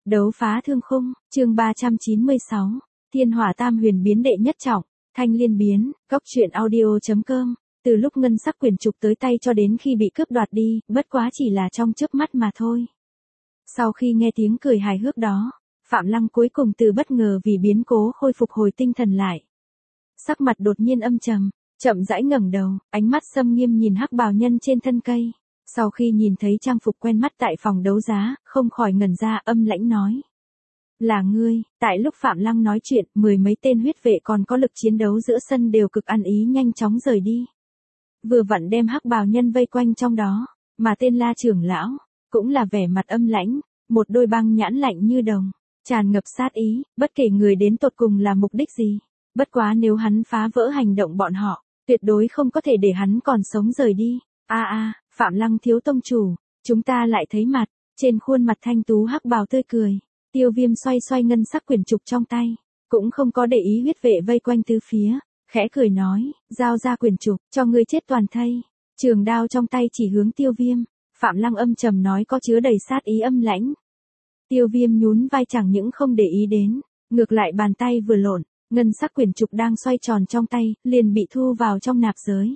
Đấu phá thương khung, chương 396, Thiên Hỏa Tam Huyền biến đệ nhất trọng, Thanh Liên biến, góc truyện audio.com. Từ lúc ngân sắc quyển trục tới tay cho đến khi bị cướp đoạt đi, bất quá chỉ là trong chớp mắt mà thôi. Sau khi nghe tiếng cười hài hước đó, Phạm Lăng cuối cùng từ bất ngờ vì biến cố khôi phục hồi tinh thần lại. Sắc mặt đột nhiên âm trầm, chậm rãi ngẩng đầu, ánh mắt xâm nghiêm nhìn hắc bào nhân trên thân cây. Sau khi nhìn thấy trang phục quen mắt tại phòng đấu giá, không khỏi ngẩn ra, âm lãnh nói. Là ngươi. Tại lúc Phạm Lăng nói chuyện, mười mấy tên huyết vệ còn có lực chiến đấu giữa sân đều cực ăn ý nhanh chóng rời đi. Vừa vặn đem hắc bào nhân vây quanh trong đó, mà tên La trưởng lão, cũng là vẻ mặt âm lãnh, một đôi băng nhãn lạnh như đồng, tràn ngập sát ý, bất kể người đến tột cùng là mục đích gì. Bất quá nếu hắn phá vỡ hành động bọn họ, tuyệt đối không có thể để hắn còn sống rời đi. Phạm Lăng thiếu tông chủ, chúng ta lại thấy mặt, trên khuôn mặt thanh tú hắc bào tươi cười. Tiêu Viêm xoay xoay ngân sắc quyển trục trong tay, cũng không có để ý huyết vệ vây quanh tứ phía, khẽ cười nói, giao ra quyển trục, cho ngươi chết toàn thây. Trường đao trong tay chỉ hướng Tiêu Viêm, Phạm Lăng âm trầm nói có chứa đầy sát ý âm lãnh. Tiêu Viêm nhún vai chẳng những không để ý đến, ngược lại bàn tay vừa lộn, ngân sắc quyển trục đang xoay tròn trong tay, liền bị thu vào trong nạp giới.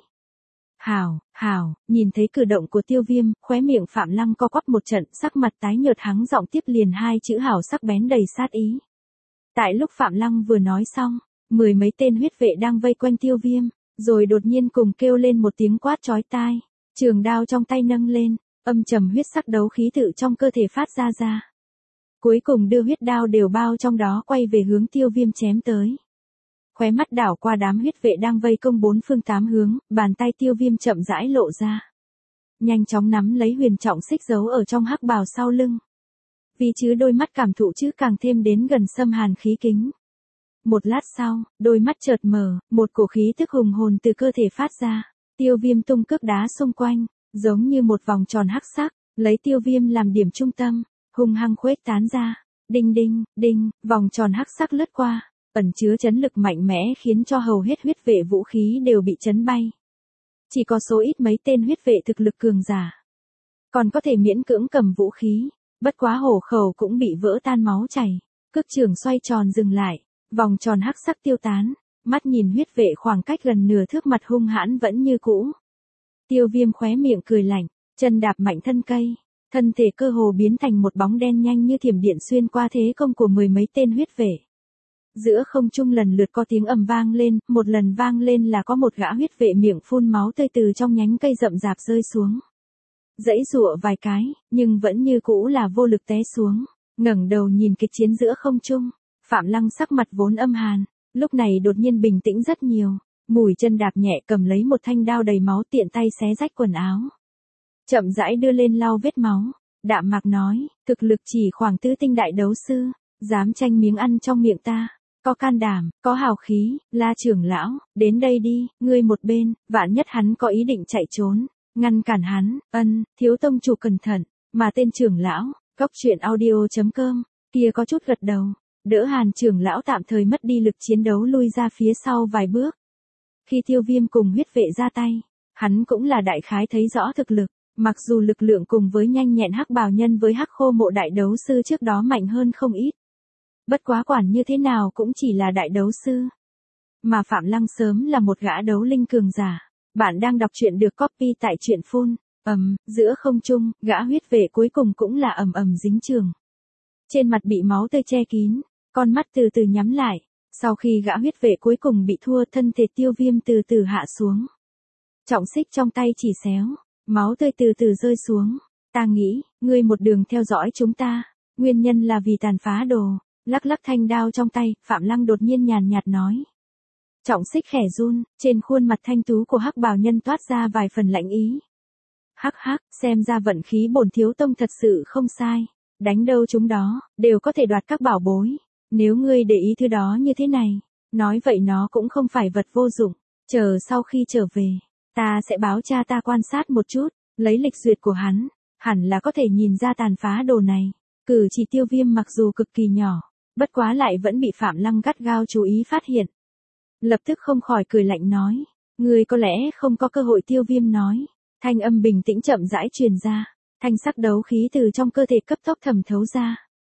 Hảo, nhìn thấy cử động của Tiêu Viêm, khóe miệng Phạm Lăng co quắp một trận, sắc mặt tái nhợt hắng giọng tiếp liền hai chữ hảo sắc bén đầy sát ý. Tại lúc Phạm Lăng vừa nói xong, mười mấy tên huyết vệ đang vây quanh Tiêu Viêm, rồi đột nhiên cùng kêu lên một tiếng quát chói tai, trường đao trong tay nâng lên, âm trầm huyết sắc đấu khí tự trong cơ thể phát ra. Cuối cùng đưa huyết đao đều bao trong đó quay về hướng Tiêu Viêm chém tới. Khóe mắt đảo qua đám huyết vệ đang vây công bốn phương tám hướng, bàn tay Tiêu Viêm chậm rãi lộ ra. Nhanh chóng nắm lấy huyền trọng xích giấu ở trong hắc bào sau lưng. Vì chứ đôi mắt cảm thụ chứ càng thêm đến gần xâm hàn khí kính. Một lát sau, đôi mắt chợt mở, một cổ khí tức hùng hồn từ cơ thể phát ra. Tiêu Viêm tung cước đá xung quanh, giống như một vòng tròn hắc sắc, lấy Tiêu Viêm làm điểm trung tâm, hung hăng khuếch tán ra. Đinh đinh, đinh, vòng tròn hắc sắc lướt qua. Ẩn chứa chấn lực mạnh mẽ khiến cho hầu hết huyết vệ vũ khí đều bị chấn bay. Chỉ có số ít mấy tên huyết vệ thực lực cường giả, còn có thể miễn cưỡng cầm vũ khí, bất quá hổ khẩu cũng bị vỡ tan máu chảy. Cước trường xoay tròn dừng lại, vòng tròn hắc sắc tiêu tán, mắt nhìn huyết vệ khoảng cách gần nửa thước mặt hung hãn vẫn như cũ. Tiêu Viêm khóe miệng cười lạnh, chân đạp mạnh thân cây, thân thể cơ hồ biến thành một bóng đen nhanh như thiểm điện xuyên qua thế công của mười mấy tên huyết vệ. Giữa không trung lần lượt có tiếng ầm vang lên, một lần vang lên là có một gã huyết vệ miệng phun máu tươi từ trong nhánh cây rậm rạp rơi xuống. Giãy giụa vài cái, nhưng vẫn như cũ là vô lực té xuống, ngẩng đầu nhìn kịch chiến giữa không trung, Phạm Lăng sắc mặt vốn âm hàn, lúc này đột nhiên bình tĩnh rất nhiều, mùi chân đạp nhẹ cầm lấy một thanh đao đầy máu tiện tay xé rách quần áo. Chậm rãi đưa lên lau vết máu, đạm mạc nói, thực lực chỉ khoảng tứ tinh đại đấu sư, dám tranh miếng ăn trong miệng ta. Có can đảm, có hào khí, La trưởng lão, đến đây đi, ngươi một bên, vạn nhất hắn có ý định chạy trốn, ngăn cản hắn, thiếu tông chủ cẩn thận, mà tên trưởng lão, góc truyện audio.com, kia có chút gật đầu, đỡ Hàn trưởng lão tạm thời mất đi lực chiến đấu lui ra phía sau vài bước. Khi Tiêu Viêm cùng huyết vệ ra tay, hắn cũng là đại khái thấy rõ thực lực, mặc dù lực lượng cùng với nhanh nhẹn hắc bào nhân với hắc khô mộ đại đấu sư trước đó mạnh hơn không ít. Bất quá quản như thế nào cũng chỉ là đại đấu sư. Mà Phạm Lăng sớm là một gã đấu linh cường giả. Bạn đang đọc truyện được copy tại truyện phun. Giữa không trung, gã huyết vệ cuối cùng cũng là dính trường. Trên mặt bị máu tươi che kín, con mắt từ từ nhắm lại. Sau khi gã huyết vệ cuối cùng bị thua, thân thể Tiêu Viêm từ từ hạ xuống. Trọng xích trong tay chỉ xéo, máu tươi từ từ rơi xuống. Ta nghĩ, ngươi một đường theo dõi chúng ta, nguyên nhân là vì tàn phá đồ. Lắc lắc thanh đao trong tay, Phạm Lăng đột nhiên nhàn nhạt nói. Trọng xích khẽ run, trên khuôn mặt thanh tú của hắc bào nhân toát ra vài phần lạnh ý. Hắc, xem ra vận khí bổn thiếu tông thật sự không sai, đánh đâu chúng đó, đều có thể đoạt các bảo bối. Nếu ngươi để ý thứ đó như thế này, nói vậy nó cũng không phải vật vô dụng, chờ sau khi trở về, ta sẽ báo cha ta quan sát một chút, lấy lịch duyệt của hắn, hẳn là có thể nhìn ra tàn phá đồ này. Cử chỉ Tiêu Viêm mặc dù cực kỳ nhỏ, bất quá lại vẫn bị Phạm Lăng gắt gao chú ý phát hiện. Lập tức không khỏi cười lạnh nói, ngươi có lẽ không có cơ hội. Tiêu Viêm nói, thanh âm bình tĩnh chậm rãi truyền ra, thanh sắc đấu khí từ trong cơ thể cấp tốc thẩm thấu ra.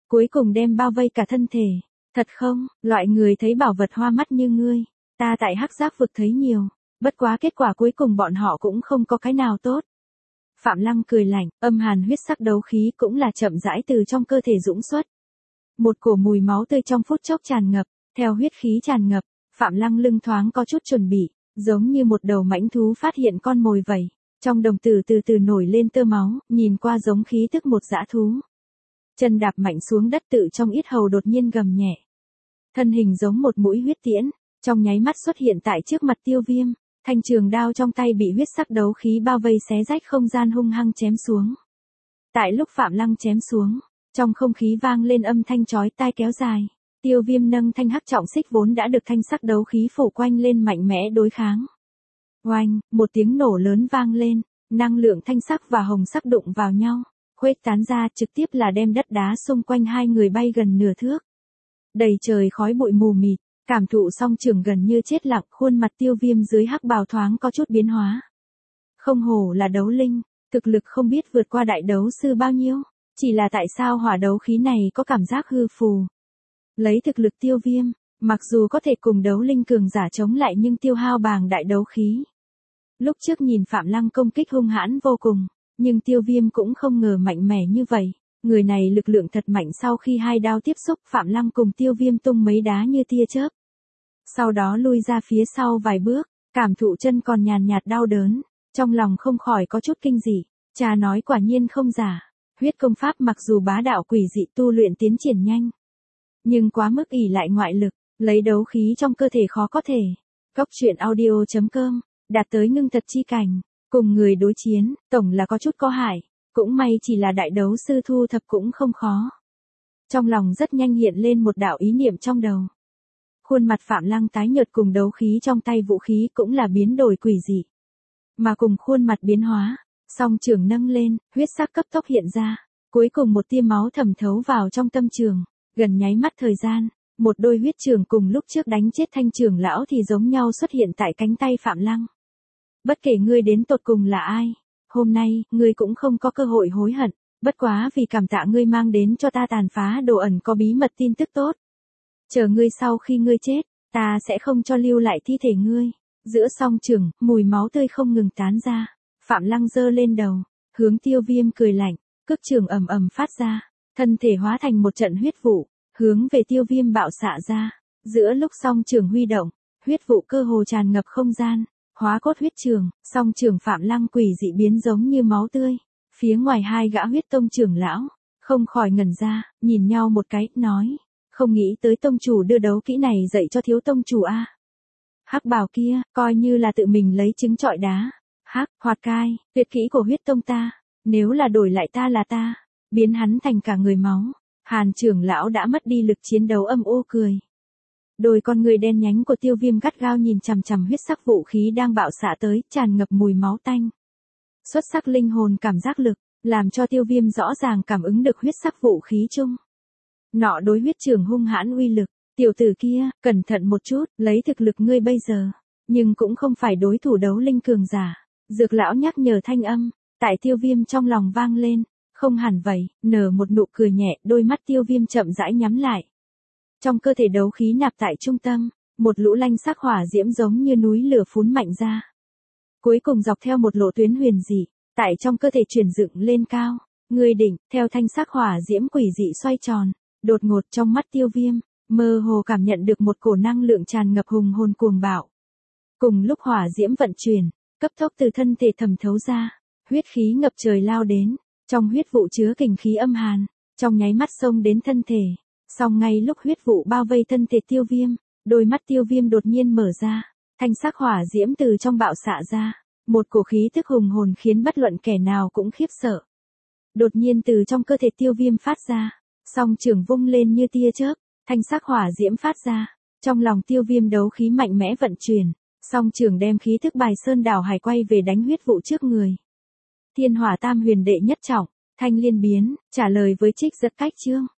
cuối cùng đem bao vây cả thân thể. Thật không, loại người thấy bảo vật hoa mắt như ngươi, ta tại Hắc Giác vực thấy nhiều, bất quá kết quả cuối cùng bọn họ cũng không có cái nào tốt. Phạm Lăng cười lạnh, âm hàn huyết sắc đấu khí cũng là chậm rãi từ trong cơ thể dũng xuất. Một cổ mùi máu tươi trong phút chốc tràn ngập, theo huyết khí tràn ngập, Phạm Lăng lưng thoáng có chút chuẩn bị, giống như một đầu mãnh thú phát hiện con mồi vậy. Trong đồng tử từ từ nổi lên tơ máu, nhìn qua giống khí tức một dã thú. Chân đạp mạnh xuống đất tự trong yết hầu đột nhiên gầm nhẹ. Thân hình giống một mũi huyết tiễn, trong nháy mắt xuất hiện tại trước mặt Tiêu Viêm, thanh trường đao trong tay bị huyết sắc đấu khí bao vây xé rách không gian hung hăng chém xuống. Tại lúc Phạm Lăng chém xuống, trong không khí vang lên âm thanh chói tai kéo dài. Tiêu Viêm nâng thanh hắc trọng xích vốn đã được thanh sắc đấu khí phủ quanh lên mạnh mẽ đối kháng. Oanh, một tiếng nổ lớn vang lên, năng lượng thanh sắc và hồng sắc đụng vào nhau, khuếch tán ra trực tiếp là đem đất đá xung quanh hai người bay gần nửa thước. Đầy trời khói bụi mù mịt, cảm thụ song trường gần như chết lặng, khuôn mặt Tiêu Viêm dưới hắc bào thoáng có chút biến hóa. Không hổ là đấu linh, thực lực không biết vượt qua đại đấu sư bao nhiêu, chỉ là tại sao hỏa đấu khí này có cảm giác hư phù. Lấy thực lực Tiêu Viêm, mặc dù có thể cùng đấu linh cường giả chống lại nhưng tiêu hao bàng đại đấu khí. Lúc trước nhìn Phạm Lăng công kích hung hãn vô cùng, nhưng Tiêu Viêm cũng không ngờ mạnh mẽ như vậy. Người này lực lượng thật mạnh, sau khi hai đao tiếp xúc Phạm Lăng cùng Tiêu Viêm tung mấy đá như tia chớp. Sau đó lui ra phía sau vài bước, cảm thụ chân còn nhàn nhạt đau đớn, trong lòng không khỏi có chút kinh dị. Cha nói quả nhiên không giả, huyết công pháp mặc dù bá đạo quỷ dị tu luyện tiến triển nhanh, nhưng quá mức ỷ lại ngoại lực, lấy đấu khí trong cơ thể khó có thể. Góc truyện audio.com, đạt tới ngưng thật chi cảnh, cùng người đối chiến, tổng là có chút có hại, cũng may chỉ là đại đấu sư thu thập cũng không khó. Trong lòng rất nhanh hiện lên một đạo ý niệm trong đầu. Khuôn mặt Phạm Lăng tái nhợt cùng đấu khí trong tay vũ khí cũng là biến đổi quỷ dị. Mà cùng khuôn mặt biến hóa, song trường nâng lên, huyết sắc cấp tốc hiện ra, cuối cùng một tia máu thẩm thấu vào trong tâm trường, gần nháy mắt thời gian, một đôi huyết trường cùng lúc trước đánh chết thanh trưởng lão thì giống nhau xuất hiện tại cánh tay Phạm Lăng. Bất kể ngươi đến tột cùng là ai, hôm nay, ngươi cũng không có cơ hội hối hận, bất quá vì cảm tạ ngươi mang đến cho ta tàn phá đồ ẩn có bí mật tin tức tốt. Chờ ngươi sau khi ngươi chết, ta sẽ không cho lưu lại thi thể ngươi. Giữa song trường, mùi máu tươi không ngừng tán ra. Phạm Lăng giơ lên đầu, hướng Tiêu Viêm cười lạnh, cước trường ầm ầm phát ra, thân thể hóa thành một trận huyết vụ, hướng về Tiêu Viêm bạo xạ ra. Giữa lúc song trường huy động, huyết vụ cơ hồ tràn ngập không gian, hóa cốt huyết trường, song trường Phạm Lăng quỷ dị biến giống như máu tươi. Phía ngoài hai gã huyết tông trưởng lão, không khỏi ngẩn ra, nhìn nhau một cái, nói, không nghĩ tới tông chủ đưa đấu kỹ này dạy cho thiếu tông chủ a. Hắc bào kia, coi như là tự mình lấy trứng trọi đá. Hắc, hoạt cai, tuyệt kỹ của huyết tông ta, nếu là đổi lại ta là ta, biến hắn thành cả người máu. Hàn trưởng lão đã mất đi lực chiến đấu, âm u cười. Đôi con người đen nhánh của Tiêu Viêm gắt gao nhìn chằm chằm huyết sắc vũ khí đang bạo xạ tới, tràn ngập mùi máu tanh. Xuất sắc linh hồn cảm giác lực, làm cho Tiêu Viêm rõ ràng cảm ứng được huyết sắc vũ khí chung. Nọ đối huyết trường hung hãn uy lực, tiểu tử kia, cẩn thận một chút, lấy thực lực ngươi bây giờ, nhưng cũng không phải đối thủ đấu linh cường giả. Dược lão nhắc nhở thanh âm, tại Tiêu Viêm trong lòng vang lên, không hẳn vậy, nở một nụ cười nhẹ, đôi mắt Tiêu Viêm chậm rãi nhắm lại. Trong cơ thể đấu khí nạp tại trung tâm, một lũ lanh sắc hỏa diễm giống như núi lửa phún mạnh ra. Cuối cùng dọc theo một lộ tuyến huyền dị, tại trong cơ thể chuyển dựng lên cao, người đỉnh, theo thanh sắc hỏa diễm quỷ dị xoay tròn, đột ngột trong mắt Tiêu Viêm, mơ hồ cảm nhận được một cổ năng lượng tràn ngập hùng hồn cuồng bạo. Cùng lúc hỏa diễm vận chuyển, cấp tốc từ thân thể thẩm thấu ra, huyết khí ngập trời lao đến, trong huyết vụ chứa kình khí âm hàn, trong nháy mắt xông đến thân thể. Song ngay lúc huyết vụ bao vây thân thể Tiêu Viêm, đôi mắt Tiêu Viêm đột nhiên mở ra, thanh sắc hỏa diễm từ trong bạo xạ ra, một cổ khí tức hùng hồn khiến bất luận kẻ nào cũng khiếp sợ. Đột nhiên từ trong cơ thể Tiêu Viêm phát ra, song trường vung lên như tia chớp, thanh sắc hỏa diễm phát ra, trong lòng Tiêu Viêm đấu khí mạnh mẽ vận chuyển, song trường đem khí thức bài sơn đảo hải quay về đánh huyết vụ trước người. Thiên Hỏa Tam Huyền đệ nhất trọng, Thanh Liên biến, trả lời với trích dẫn cách chương.